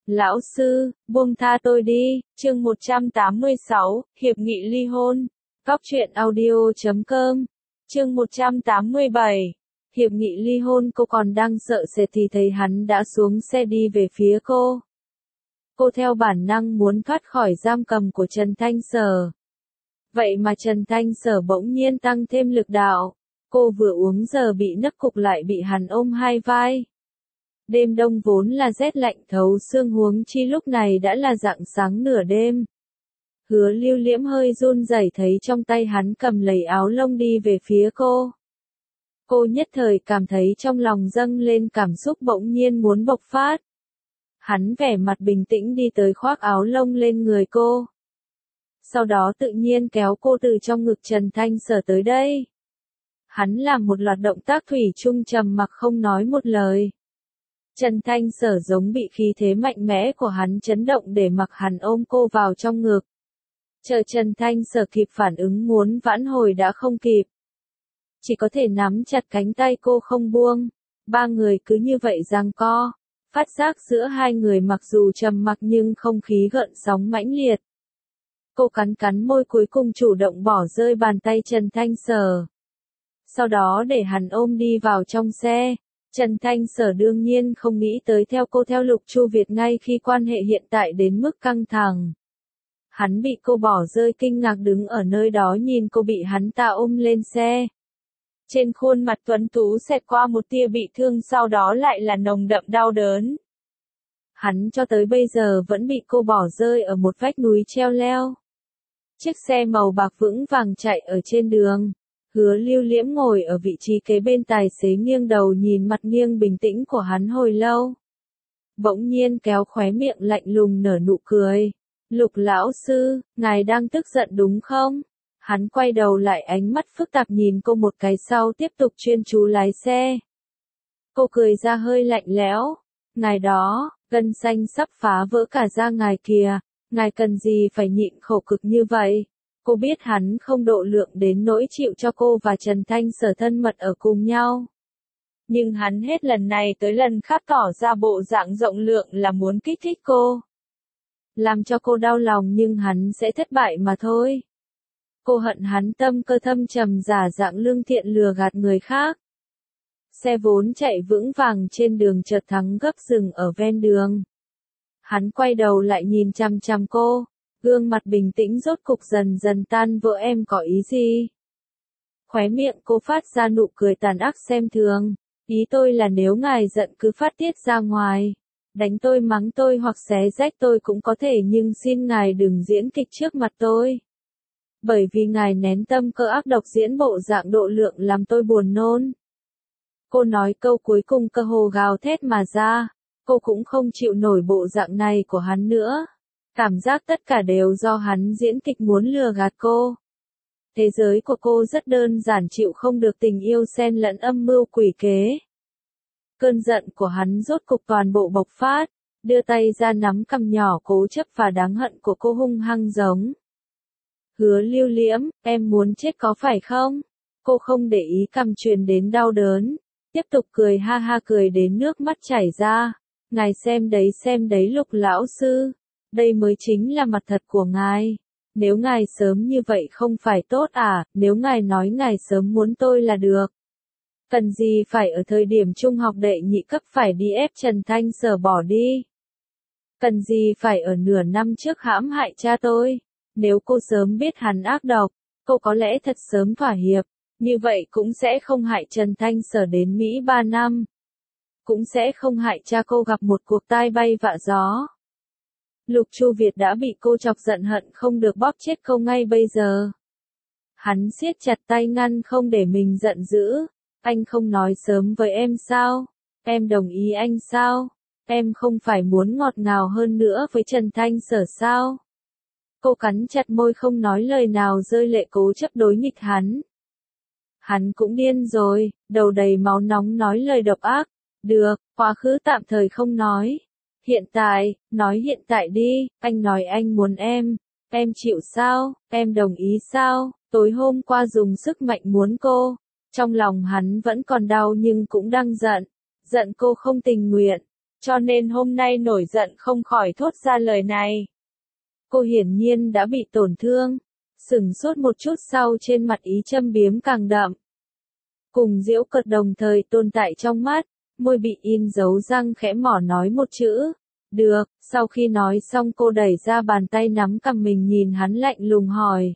Lão sư, buông tha tôi đi, chương 186, Hiệp nghị ly hôn. Góc truyện audio.com, chương 187, Hiệp nghị ly hôn. Cô còn đang sợ sệt thì thấy hắn đã xuống xe đi về phía cô. Cô theo bản năng muốn thoát khỏi giam cầm của Trần Thanh Sở. Vậy mà Trần Thanh Sở bỗng nhiên tăng thêm lực đạo. Cô vừa uống giờ bị nấc cục lại bị hắn ôm hai vai. Đêm đông vốn là rét lạnh thấu xương, huống chi lúc này đã là rạng sáng nửa đêm. Hứa Lưu Liễm hơi run rẩy thấy trong tay hắn cầm lấy áo lông đi về phía cô. Cô nhất thời cảm thấy trong lòng dâng lên cảm xúc bỗng nhiên muốn bộc phát. Hắn vẻ mặt bình tĩnh đi tới khoác áo lông lên người cô. Sau đó tự nhiên kéo cô từ trong ngực Trần Thanh Sở tới đây. Hắn làm một loạt động tác thủy chung trầm mặc không nói một lời. Trần Thanh Sở giống bị khí thế mạnh mẽ của hắn chấn động để mặc hắn ôm cô vào trong ngực. Chờ Trần Thanh Sở kịp phản ứng muốn vãn hồi đã không kịp. Chỉ có thể nắm chặt cánh tay cô không buông. Ba người cứ như vậy giằng co. Phát giác giữa hai người mặc dù trầm mặc nhưng không khí gợn sóng mãnh liệt. Cô cắn cắn môi cuối cùng chủ động bỏ rơi bàn tay Trần Thanh Sở. Sau đó để hắn ôm đi vào trong xe. Trần Thanh Sở đương nhiên không nghĩ tới theo cô theo Lục Chu Việt ngay khi quan hệ hiện tại đến mức căng thẳng. Hắn bị cô bỏ rơi kinh ngạc đứng ở nơi đó nhìn cô bị hắn ta ôm lên xe. Trên khuôn mặt tuấn tú xẹt qua một tia bị thương, sau đó lại là nồng đậm đau đớn. Hắn cho tới bây giờ vẫn bị cô bỏ rơi ở một vách núi treo leo. Chiếc xe màu bạc vững vàng chạy ở trên đường. Hứa Lưu Liễm ngồi ở vị trí kế bên tài xế nghiêng đầu nhìn mặt nghiêng bình tĩnh của hắn hồi lâu. Bỗng nhiên kéo khóe miệng lạnh lùng nở nụ cười. Lục lão sư, ngài đang tức giận đúng không? Hắn quay đầu lại ánh mắt phức tạp nhìn cô một cái sau tiếp tục chuyên chú lái xe. Cô cười ra hơi lạnh lẽo. Ngài đó, gân xanh sắp phá vỡ cả da ngài kìa. Ngài cần gì phải nhịn khổ cực như vậy? Cô biết hắn không độ lượng đến nỗi chịu cho cô và Trần Thanh Sở thân mật ở cùng nhau. Nhưng hắn hết lần này tới lần khác tỏ ra bộ dạng rộng lượng là muốn kích thích cô. Làm cho cô đau lòng nhưng hắn sẽ thất bại mà thôi. Cô hận hắn tâm cơ thâm trầm giả dạng lương thiện lừa gạt người khác. Xe vốn chạy vững vàng trên đường chợt thắng gấp dừng ở ven đường. Hắn quay đầu lại nhìn chằm chằm cô. Gương mặt bình tĩnh rốt cục dần dần tan vỡ. Em có ý gì? Khóe miệng cô phát ra nụ cười tàn ác xem thường. Ý tôi là nếu ngài giận cứ phát tiết ra ngoài. Đánh tôi mắng tôi hoặc xé rách tôi cũng có thể, nhưng xin ngài đừng diễn kịch trước mặt tôi. Bởi vì ngài nén tâm cơ ác độc diễn bộ dạng độ lượng làm tôi buồn nôn. Cô nói câu cuối cùng cơ hồ gào thét mà ra. Cô cũng không chịu nổi bộ dạng này của hắn nữa. Cảm giác tất cả đều do hắn diễn kịch muốn lừa gạt cô. Thế giới của cô rất đơn giản, chịu không được tình yêu xen lẫn âm mưu quỷ kế. Cơn giận của hắn rốt cục toàn bộ bộc phát, đưa tay ra nắm cằm nhỏ cố chấp và đáng hận của cô hung hăng giống. Hứa Lưu Liễm, em muốn chết có phải không? Cô không để ý cằm truyền đến đau đớn, tiếp tục cười ha ha cười đến nước mắt chảy ra. Ngài xem đấy Lục lão sư. Đây mới chính là mặt thật của ngài. Nếu ngài sớm như vậy không phải tốt à, nếu ngài nói ngài sớm muốn tôi là được. Cần gì phải ở thời điểm trung học đệ nhị cấp phải đi ép Trần Thanh Sở bỏ đi. Cần gì phải ở nửa năm trước hãm hại cha tôi. Nếu cô sớm biết hắn ác độc, cô có lẽ thật sớm thỏa hiệp. Như vậy cũng sẽ không hại Trần Thanh Sở đến Mỹ 3 năm. Cũng sẽ không hại cha cô gặp một cuộc tai bay vạ gió. Lục Chu Việt đã bị cô chọc giận hận không được bóp chết cô ngay bây giờ. Hắn siết chặt tay ngăn không để mình giận dữ. Anh không nói sớm với em sao? Em đồng ý anh sao? Em không phải muốn ngọt ngào hơn nữa với Trần Thanh Sở sao? Cô cắn chặt môi không nói lời nào, rơi lệ cố chấp đối nghịch hắn. Hắn cũng điên rồi, đầu đầy máu nóng nói lời độc ác. Được, quá khứ tạm thời không nói. Hiện tại, nói hiện tại đi, anh nói anh muốn em chịu sao, em đồng ý sao? Tối hôm qua dùng sức mạnh muốn cô, trong lòng hắn vẫn còn đau nhưng cũng đang giận cô không tình nguyện, cho nên hôm nay nổi giận không khỏi thốt ra lời này. Cô hiển nhiên đã bị tổn thương, sửng sốt một chút sau trên mặt ý châm biếm càng đậm. Cùng giễu cợt đồng thời tồn tại trong mắt, môi bị in dấu răng khẽ mỏ nói một chữ. Được, sau khi nói xong cô đẩy ra bàn tay nắm cằm mình nhìn hắn lạnh lùng hỏi.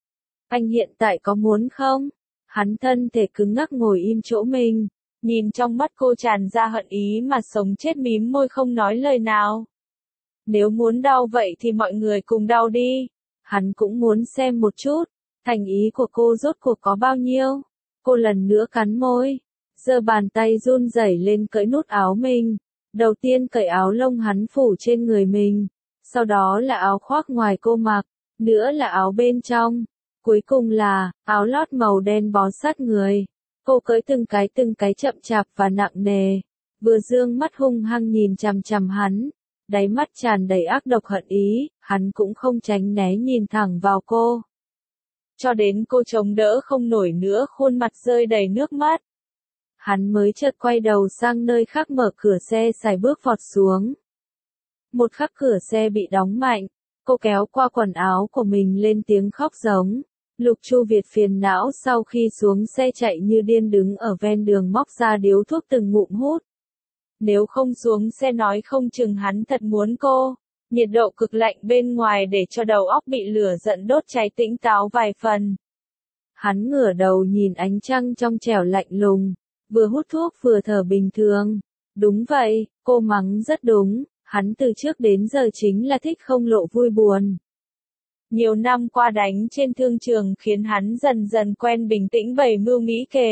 Anh hiện tại có muốn không? Hắn thân thể cứng ngắc ngồi im chỗ mình, nhìn trong mắt cô tràn ra hận ý mà sống chết mím môi không nói lời nào. Nếu muốn đau vậy thì mọi người cùng đau đi. Hắn cũng muốn xem một chút, thành ý của cô rốt cuộc có bao nhiêu. Cô lần nữa cắn môi, giơ bàn tay run rẩy lên cởi nút áo mình. Đầu tiên cởi áo lông hắn phủ trên người mình, sau đó là áo khoác ngoài cô mặc, nữa là áo bên trong, cuối cùng là áo lót màu đen bó sát người. Cô cởi từng cái chậm chạp và nặng nề, vừa dương mắt hung hăng nhìn chằm chằm hắn, đáy mắt tràn đầy ác độc hận ý, hắn cũng không tránh né nhìn thẳng vào cô. Cho đến cô chống đỡ không nổi nữa, khuôn mặt rơi đầy nước mắt. Hắn mới chợt quay đầu sang nơi khác mở cửa xe sải bước vọt xuống. Một khắc cửa xe bị đóng mạnh, cô kéo qua quần áo của mình lên tiếng khóc giống. Lục Chu Việt phiền não sau khi xuống xe chạy như điên đứng ở ven đường móc ra điếu thuốc từng ngụm hút. Nếu không xuống xe nói không chừng hắn thật muốn cô. Nhiệt độ cực lạnh bên ngoài để cho đầu óc bị lửa giận đốt cháy tỉnh táo vài phần. Hắn ngửa đầu nhìn ánh trăng trong trẻo lạnh lùng, vừa hút thuốc vừa thở bình thường. Đúng vậy, cô mắng rất đúng, hắn từ trước đến giờ chính là thích không lộ vui buồn. Nhiều năm qua đánh trên thương trường khiến hắn dần dần quen bình tĩnh bày mưu nghĩ kế.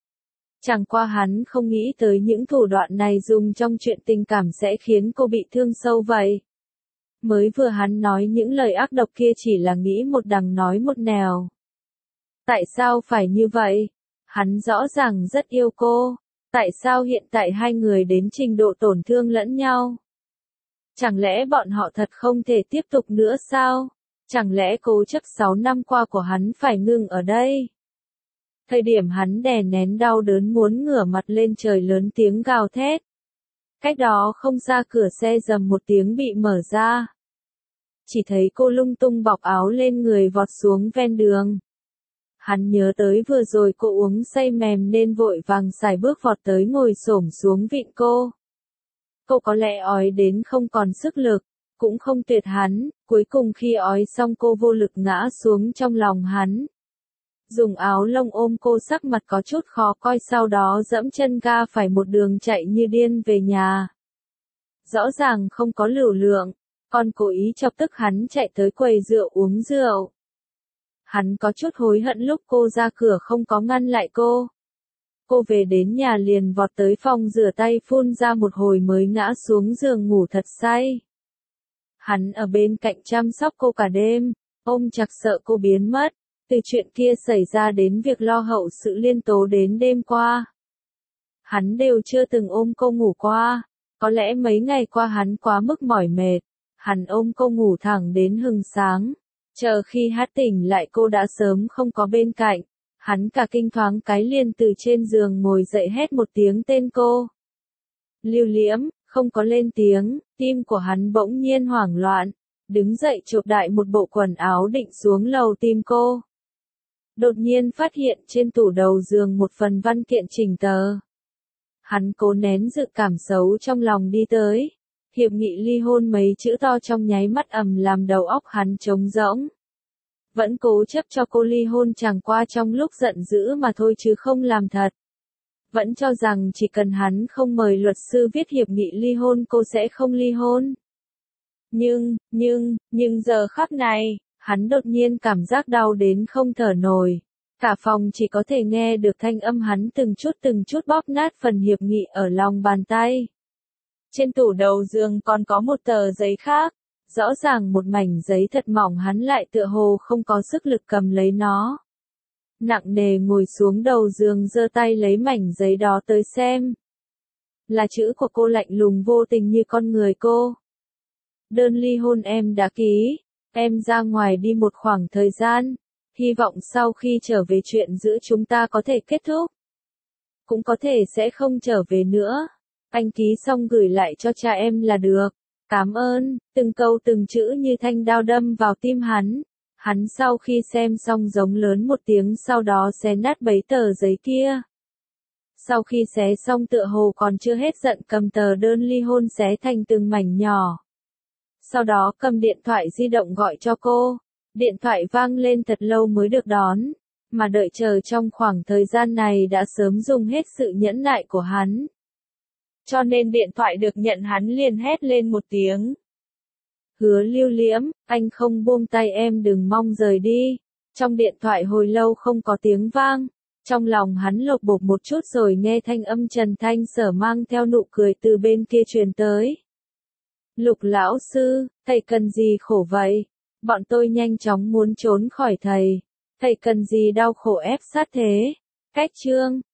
Chẳng qua hắn không nghĩ tới những thủ đoạn này dùng trong chuyện tình cảm sẽ khiến cô bị thương sâu vậy. Mới vừa hắn nói những lời ác độc kia chỉ là nghĩ một đằng nói một nẻo. Tại sao phải như vậy? Hắn rõ ràng rất yêu cô. Tại sao hiện tại hai người đến trình độ tổn thương lẫn nhau? Chẳng lẽ bọn họ thật không thể tiếp tục nữa sao? Chẳng lẽ cố chấp 6 năm qua của hắn phải ngừng ở đây? Thời điểm hắn đè nén đau đớn muốn ngửa mặt lên trời lớn tiếng gào thét. Cách đó không xa cửa xe rầm một tiếng bị mở ra. Chỉ thấy cô lung tung bọc áo lên người vọt xuống ven đường. Hắn nhớ tới vừa rồi cô uống say mềm nên vội vàng sải bước vọt tới ngồi xổm xuống vịn cô. Cô có lẽ ói đến không còn sức lực, cũng không tuyệt hắn, cuối cùng khi ói xong cô vô lực ngã xuống trong lòng hắn. Dùng áo lông ôm cô sắc mặt có chút khó coi sau đó dẫm chân ga phải một đường chạy như điên về nhà. Rõ ràng không có lưu lượng, còn cố ý chọc tức hắn chạy tới quầy rượu uống rượu. Hắn có chút hối hận lúc cô ra cửa không có ngăn lại cô. Cô về đến nhà liền vọt tới phòng rửa tay phun ra một hồi mới ngã xuống giường ngủ thật say. Hắn ở bên cạnh chăm sóc cô cả đêm, ôm chặt sợ cô biến mất. Từ chuyện kia xảy ra đến việc lo hậu sự liên tố đến đêm qua. Hắn đều chưa từng ôm cô ngủ qua. Có lẽ mấy ngày qua hắn quá mức mỏi mệt. Hắn ôm cô ngủ thẳng đến hừng sáng. Chờ khi hát tỉnh lại cô đã sớm không có bên cạnh. Hắn cả kinh thoáng cái liền từ trên giường ngồi dậy hét một tiếng tên cô. Lưu Liễm, không có lên tiếng, tim của hắn bỗng nhiên hoảng loạn. Đứng dậy chộp đại một bộ quần áo định xuống lầu tìm cô. Đột nhiên phát hiện trên tủ đầu giường một phần văn kiện chỉnh tờ. Hắn cố nén dự cảm xấu trong lòng đi tới. Hiệp nghị ly hôn mấy chữ to trong nháy mắt ầm làm đầu óc hắn trống rỗng. Vẫn cố chấp cho cô ly hôn chẳng qua trong lúc giận dữ mà thôi chứ không làm thật. Vẫn cho rằng chỉ cần hắn không mời luật sư viết hiệp nghị ly hôn cô sẽ không ly hôn. Nhưng giờ khắc này, hắn đột nhiên cảm giác đau đến không thở nổi. Cả phòng chỉ có thể nghe được thanh âm hắn từng chút bóp nát phần hiệp nghị ở lòng bàn tay. Trên tủ đầu giường còn có một tờ giấy khác. Rõ ràng một mảnh giấy thật mỏng hắn lại tựa hồ không có sức lực cầm lấy nó. Nặng nề ngồi xuống đầu giường giơ tay lấy mảnh giấy đó tới xem. Là chữ của cô lạnh lùng vô tình như con người cô. Đơn ly hôn em đã ký. Em ra ngoài đi một khoảng thời gian, hy vọng sau khi trở về chuyện giữa chúng ta có thể kết thúc. Cũng có thể sẽ không trở về nữa. Anh ký xong gửi lại cho cha em là được. Cảm ơn, từng câu từng chữ như thanh đao đâm vào tim hắn. Hắn sau khi xem xong giống lớn một tiếng sau đó xé nát bấy tờ giấy kia. Sau khi xé xong tựa hồ còn chưa hết giận cầm tờ đơn ly hôn xé thành từng mảnh nhỏ. Sau đó cầm điện thoại di động gọi cho cô. Điện thoại vang lên thật lâu mới được đón. Mà đợi chờ trong khoảng thời gian này đã sớm dùng hết sự nhẫn nại của hắn. Cho nên điện thoại được nhận hắn liền hét lên một tiếng. Hứa Lưu Liễm, anh không buông tay em đừng mong rời đi. Trong điện thoại hồi lâu không có tiếng vang. Trong lòng hắn lột bột một chút rồi nghe thanh âm Trần Thanh Sở mang theo nụ cười từ bên kia truyền tới. Lục lão sư, thầy cần gì khổ vậy? Bọn tôi nhanh chóng muốn trốn khỏi thầy. Thầy cần gì đau khổ ép sát thế? Cách chương